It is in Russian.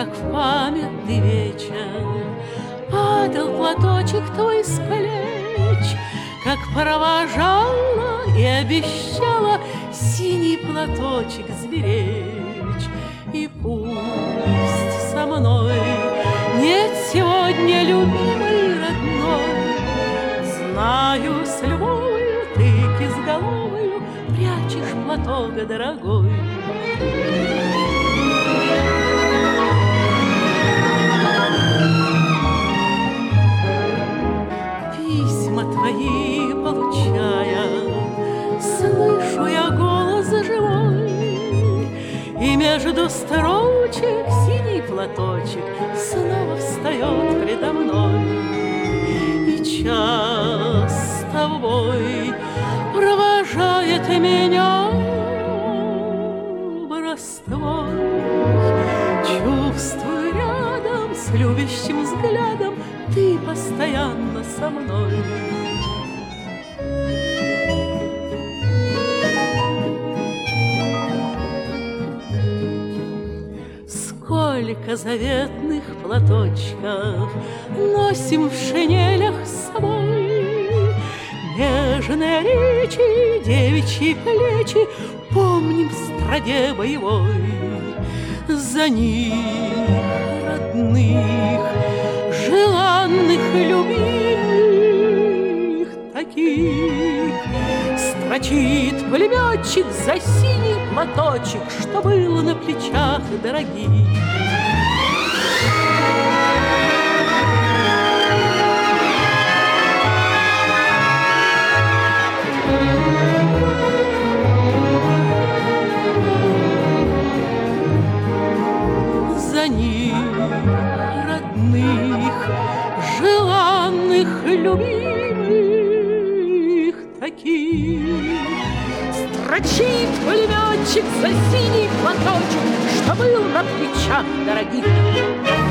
как в памятный вечер падал платочек твой с плеч, как провожала и обещала синий платочек сберечь. И пусть со мной нет сегодня любимой родной, знаю, с любовью ты кизголовою прячешь платок дорогой. Письма твои получая, слышу я голос живой, и между строчек синий платочек снова встает предо мной. И час с тобой провожает меня образ твой. Чувствую рядом с любящим взглядом ты постоянно со мной. Сколько заветных платочков носим в шинелях с собой, нежные речи, девичьи плечи помним в страде боевой. За них, родных, желанных, любимых таких, строчит пулеметчик за синий платочек, что был на плечах дорогих. За них, родных, желанных, любимых таких, строчит пулеметчик за синий платочек, что был на плечах дорогих.